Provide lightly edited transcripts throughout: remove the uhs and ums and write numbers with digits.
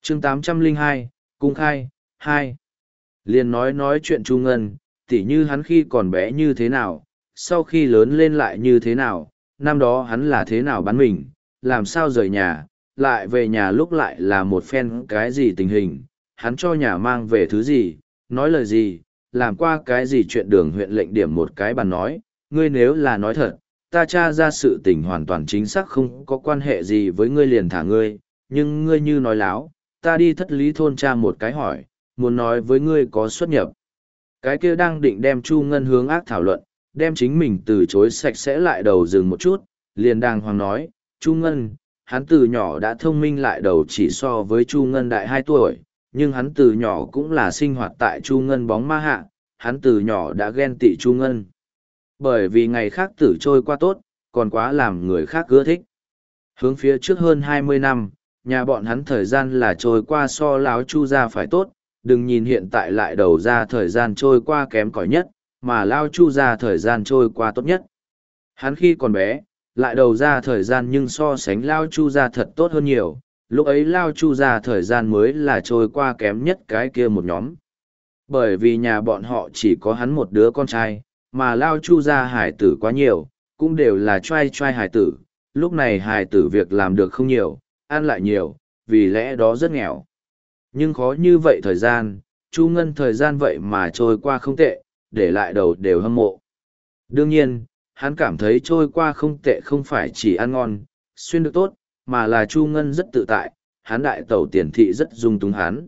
chương 802, cung khai, 2. Liền nói chuyện Chu Ngân, tỉ như hắn khi còn bé như thế nào, sau khi lớn lên lại như thế nào, năm đó hắn là thế nào bán mình, làm sao rời nhà, lại về nhà lúc lại là một phen cái gì tình hình, hắn cho nhà mang về thứ gì, nói lời gì, làm qua cái gì chuyện đường huyện lệnh điểm một cái bàn nói, ngươi nếu là nói thật, ta tra ra sự tình hoàn toàn chính xác không có quan hệ gì với ngươi liền thả ngươi, nhưng ngươi như nói láo, ta đi thất lý thôn tra một cái hỏi, muốn nói với ngươi có xuất nhập. Cái kia đang định đem Chu Ngân hướng ác thảo luận, đem chính mình từ chối sạch sẽ lại đầu dừng một chút, liền đàng hoàng nói, Chu Ngân, hắn từ nhỏ đã thông minh lại đầu chỉ so với Chu Ngân đại 2 tuổi, nhưng hắn từ nhỏ cũng là sinh hoạt tại Chu Ngân bóng ma hạ, hắn từ nhỏ đã ghen tị Chu Ngân. Bởi vì ngày khác tử trôi qua tốt, còn quá làm người khác ưa thích. Hướng phía trước hơn 20 năm, nhà bọn hắn thời gian là trôi qua so láo Chu ra phải tốt, đừng nhìn hiện tại lại đầu ra thời gian trôi qua kém cỏi nhất, mà lao Chu ra thời gian trôi qua tốt nhất. Hắn khi còn bé, lại đầu ra thời gian nhưng so sánh lao Chu ra thật tốt hơn nhiều, lúc ấy lao Chu ra thời gian mới là trôi qua kém nhất cái kia một nhóm. Bởi vì nhà bọn họ chỉ có hắn một đứa con trai, mà lao Chu ra hải tử quá nhiều, cũng đều là trai trai hải tử, lúc này hải tử việc làm được không nhiều, ăn lại nhiều, vì lẽ đó rất nghèo. Nhưng khó như vậy thời gian, Chu Ngân thời gian vậy mà trôi qua không tệ, để lại đầu đều hâm mộ. Đương nhiên, hắn cảm thấy trôi qua không tệ không phải chỉ ăn ngon, xuyên được tốt, mà là Chu Ngân rất tự tại, hắn đại tẩu tiền thị rất dung túng hắn.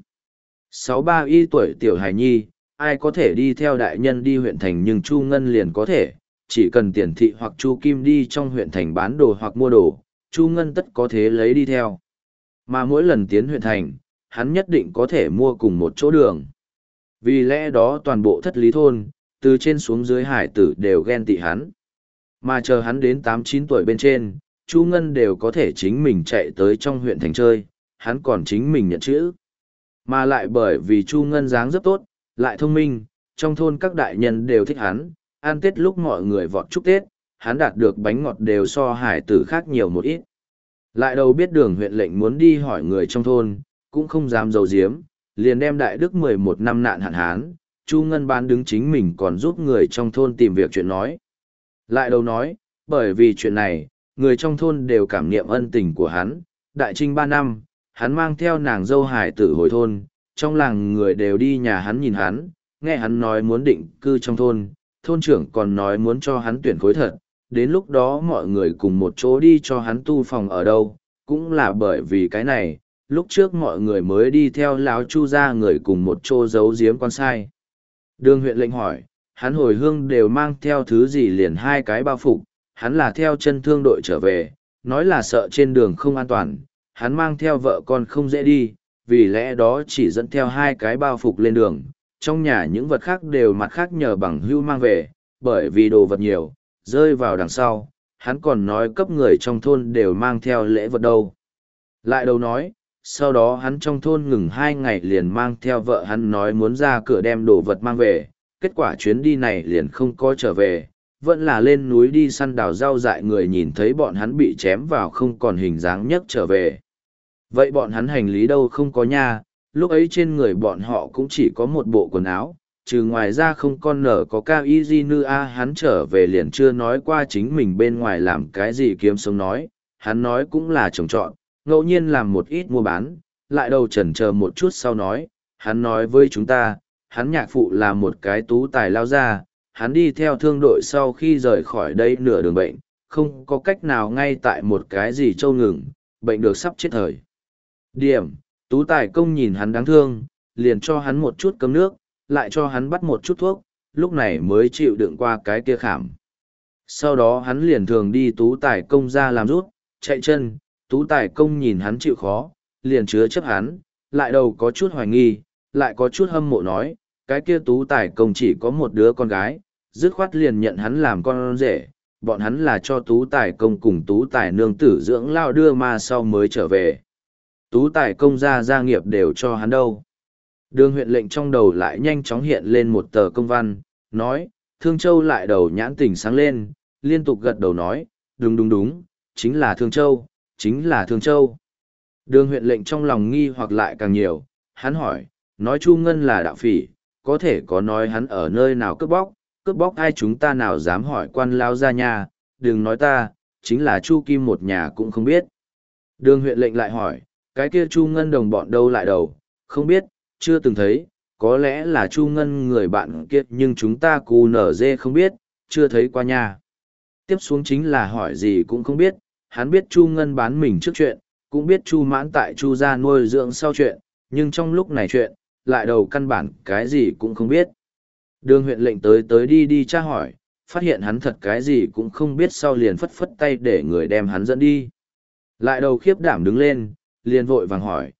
63 y tuổi tiểu hài nhi, ai có thể đi theo đại nhân đi huyện thành nhưng Chu Ngân liền có thể, chỉ cần tiền thị hoặc Chu Kim đi trong huyện thành bán đồ hoặc mua đồ, Chu Ngân tất có thế lấy đi theo. Mà mỗi lần tiến huyện thành, hắn nhất định có thể mua cùng một chỗ đường. Vì lẽ đó toàn bộ thất lý thôn, từ trên xuống dưới hải tử đều ghen tị hắn. Mà chờ hắn đến 8-9 tuổi bên trên, Chu Ngân đều có thể chính mình chạy tới trong huyện thành chơi, hắn còn chính mình nhận chữ. Mà lại bởi vì Chu Ngân dáng rất tốt, lại thông minh, trong thôn các đại nhân đều thích hắn, ăn Tết lúc mọi người vọt chúc Tết, hắn đạt được bánh ngọt đều so hải tử khác nhiều một ít. Lại đầu biết đường huyện lệnh muốn đi hỏi người trong thôn, cũng không dám giấu giếm, liền đem đại đức 11 năm nạn hạn hán, Chu Ngân bán đứng chính mình còn giúp người trong thôn tìm việc chuyện nói. Lại đầu nói, bởi vì chuyện này, người trong thôn đều cảm niệm ân tình của hắn, đại trinh 3 năm, hắn mang theo nàng dâu hải tử hồi thôn, trong làng người đều đi nhà hắn nhìn hắn, nghe hắn nói muốn định cư trong thôn, thôn trưởng còn nói muốn cho hắn tuyển khối thật, đến lúc đó mọi người cùng một chỗ đi cho hắn tu phòng ở đâu, cũng là bởi vì cái này, lúc trước mọi người mới đi theo lão Chu ra người cùng một chỗ giấu giếm con sai. Đường huyện lệnh hỏi, hắn hồi hương đều mang theo thứ gì liền 2 cái bao phục, hắn là theo chân thương đội trở về, nói là sợ trên đường không an toàn, hắn mang theo vợ con không dễ đi, vì lẽ đó chỉ dẫn theo 2 cái bao phục lên đường, trong nhà những vật khác đều mặt khác nhờ bằng hưu mang về, bởi vì đồ vật nhiều, rơi vào đằng sau, hắn còn nói cấp người trong thôn đều mang theo lễ vật đâu. Lại đầu nói, sau đó hắn trong thôn ngừng 2 ngày liền mang theo vợ hắn nói muốn ra cửa đem đồ vật mang về, kết quả chuyến đi này liền không có trở về, vẫn là lên núi đi săn đào rau dại người nhìn thấy bọn hắn bị chém vào không còn hình dáng nhất trở về. Vậy bọn hắn hành lý đâu không có nha, lúc ấy trên người bọn họ cũng chỉ có một bộ quần áo, trừ ngoài ra không con nở có cao y di nư a hắn trở về liền chưa nói qua chính mình bên ngoài làm cái gì kiếm sống nói, hắn nói cũng là trồng trọt, ngẫu nhiên làm một ít mua bán, lại đầu chần chờ một chút sau nói, hắn nói với chúng ta, hắn nhạc phụ là một cái tú tài lao ra, hắn đi theo thương đội sau khi rời khỏi đây nửa đường bệnh, không có cách nào ngay tại một cái gì châu ngừng, bệnh được sắp chết thời. Điểm, tú tài công nhìn hắn đáng thương, liền cho hắn một chút cơm nước, lại cho hắn bắt một chút thuốc, lúc này mới chịu đựng qua cái kia khảm. Sau đó hắn liền thường đi tú tài công ra làm rút, chạy chân, tú tài công nhìn hắn chịu khó, liền chứa chấp hắn, lại đầu có chút hoài nghi, lại có chút hâm mộ nói, cái kia tú tài công chỉ có một đứa con gái, dứt khoát liền nhận hắn làm con rể, bọn hắn là cho tú tài công cùng tú tài nương tử dưỡng lao đưa mà sau mới trở về. Tú tài công gia nghiệp đều cho hắn đâu. Đường huyện lệnh trong đầu lại nhanh chóng hiện lên một tờ công văn, nói, Thương Châu lại đầu nhãn tỉnh sáng lên, liên tục gật đầu nói, đúng, chính là Thương Châu, chính là Thương Châu. Đường huyện lệnh trong lòng nghi hoặc lại càng nhiều, hắn hỏi, nói Chu Ngân là đạo phỉ, có thể có nói hắn ở nơi nào cướp bóc ai chúng ta nào dám hỏi quan lao ra nhà, đừng nói ta, chính là Chu Kim một nhà cũng không biết. Đường huyện lệnh lại hỏi, cái kia Chu Ngân đồng bọn đâu lại đầu, không biết, chưa từng thấy, có lẽ là Chu Ngân người bạn kia nhưng chúng ta cù nở dê không biết, chưa thấy qua nhà. Tiếp xuống chính là hỏi gì cũng không biết, hắn biết Chu Ngân bán mình trước chuyện, cũng biết Chu Mãn tại Chu gia nuôi dưỡng sau chuyện, nhưng trong lúc này chuyện, lại đầu căn bản cái gì cũng không biết. Đường huyện lệnh tới tới đi đi tra hỏi, phát hiện hắn thật cái gì cũng không biết sau liền phất phất tay để người đem hắn dẫn đi. Lại đầu khiếp đảm đứng lên, liền vội vàng hỏi,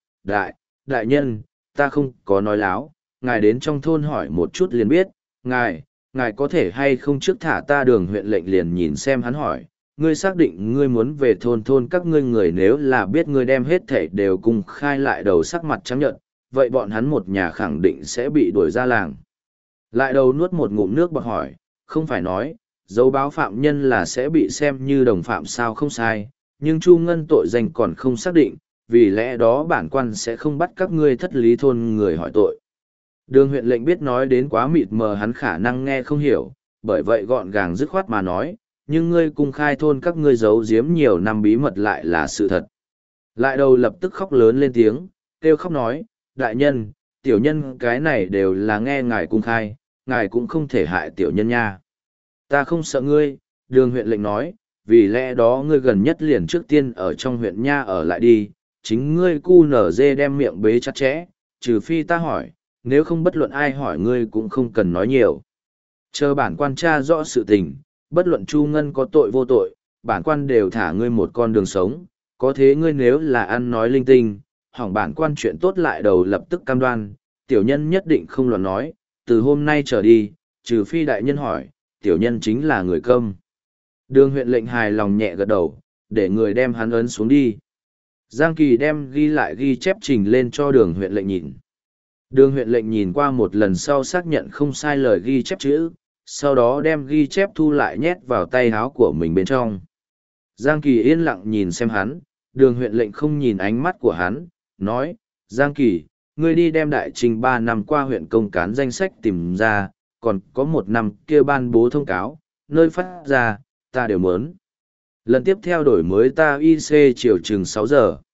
đại nhân, ta không có nói láo, ngài đến trong thôn hỏi một chút liền biết, ngài có thể hay không trước thả ta. Đường huyện lệnh liền nhìn xem hắn hỏi, ngươi xác định ngươi muốn về thôn các ngươi người nếu là biết ngươi đem hết thảy đều cùng khai. Lại đầu sắc mặt trắng nhợt, vậy bọn hắn một nhà khẳng định sẽ bị đuổi ra làng. Lại đầu nuốt một ngụm nước bọt hỏi, không phải nói, dấu báo phạm nhân là sẽ bị xem như đồng phạm sao? Không sai, nhưng Chu Ngân tội danh còn không xác định, vì lẽ đó bản quan sẽ không bắt các ngươi thất lý thôn người hỏi tội. Đường huyện lệnh biết nói đến quá mịt mờ hắn khả năng nghe không hiểu, bởi vậy gọn gàng dứt khoát mà nói, nhưng ngươi cung khai thôn các ngươi giấu giếm nhiều năm bí mật lại là sự thật. Lại đầu lập tức khóc lớn lên tiếng, kêu khóc nói, đại nhân, tiểu nhân cái này đều là nghe ngài cung khai, ngài cũng không thể hại tiểu nhân nha. Ta không sợ ngươi, đường huyện lệnh nói, vì lẽ đó ngươi gần nhất liền trước tiên ở trong huyện nha ở lại đi, chính ngươi cu nở dê đem miệng bế chặt chẽ, trừ phi ta hỏi, nếu không bất luận ai hỏi ngươi cũng không cần nói nhiều. Chờ bản quan tra rõ sự tình, bất luận Chu Ngân có tội vô tội, bản quan đều thả ngươi một con đường sống, có thế ngươi nếu là ăn nói linh tinh, hỏng bản quan chuyện tốt. Lại đầu lập tức cam đoan, tiểu nhân nhất định không loạn nói, từ hôm nay trở đi, trừ phi đại nhân hỏi, tiểu nhân chính là người câm. Đường huyện lệnh hài lòng nhẹ gật đầu, để người đem hắn ấn xuống đi. Giang Kỳ đem ghi chép trình lên cho đường huyện lệnh nhìn. Đường huyện lệnh nhìn qua một lần sau xác nhận không sai lời ghi chép chữ, sau đó đem ghi chép thu lại nhét vào tay áo của mình bên trong. Giang Kỳ yên lặng nhìn xem hắn, đường huyện lệnh không nhìn ánh mắt của hắn, nói, Giang Kỳ, ngươi đi đem đại trình 3 năm qua huyện công cán danh sách tìm ra, còn có 1 năm kia ban bố thông cáo, nơi phát ra, ta đều muốn. Lần tiếp theo đổi mới ta IC chiều chừng 6 giờ.